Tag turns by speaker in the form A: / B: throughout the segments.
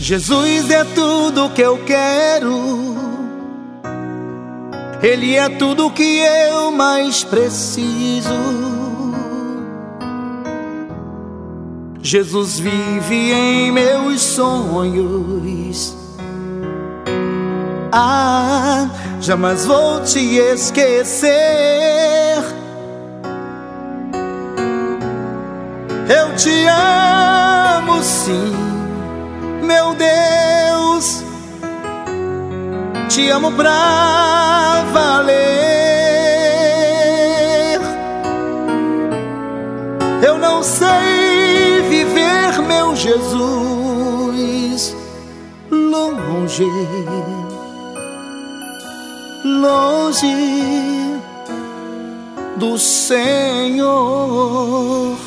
A: Jesus é tudo que eu quero, Ele é tudo que eu mais preciso. Jesus vive em meus sonhos. Jamais vou te esquecer. Eu te amo sim, meu Deus. Te amo pra valer. Eu não sei viver, meu Jesus, longe, longe do Senhor.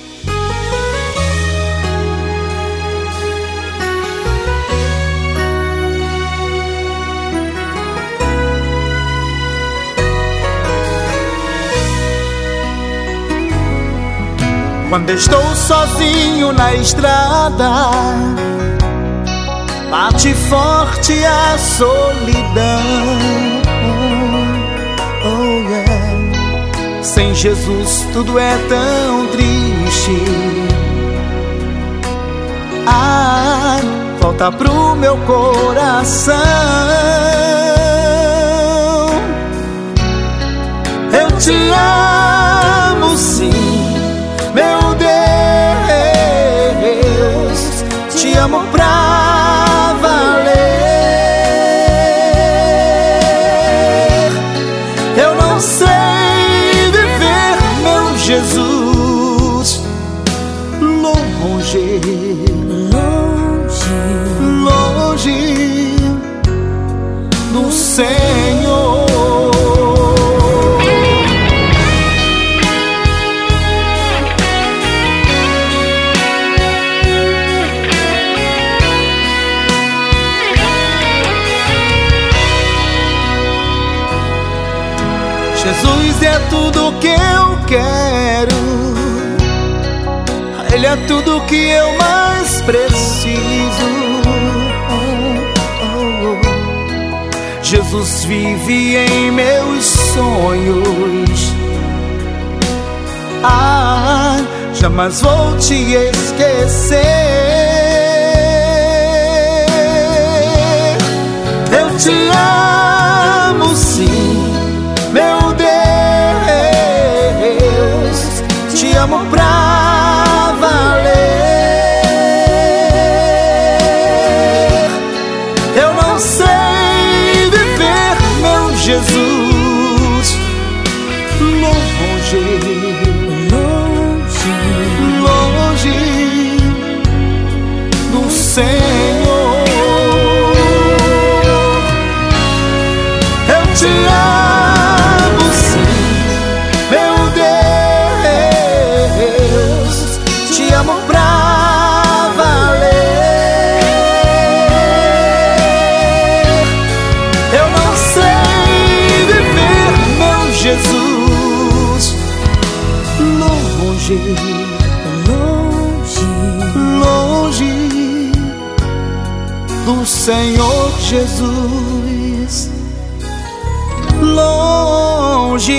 A: Quando estou sozinho na estrada, bate forte a solidão. Oh yeah. Sem Jesus tudo é tão triste. Volta pro meu coração. Eu te amo sim, meu Deus, te amo pra valer. Eu não sei viver, meu Jesus, longe, longe, longe do Senhor. Jesus é tudo que eu quero, Ele é tudo que eu mais preciso. Jesus vive em meus sonhos. Jamais vou te esquecer. Eu te amo sim, meu Deus, te amo pra valer. Eu não sei viver, meu Jesus, longe, longe, longe do Senhor. Eu te amo sim, meu Deus, te amo pra valer. Eu não sei viver, meu Jesus, longe, longe, longe do Senhor Jesus. Longe,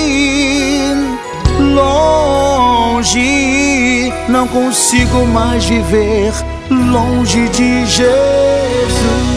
A: longe, não consigo mais viver longe de Jesus.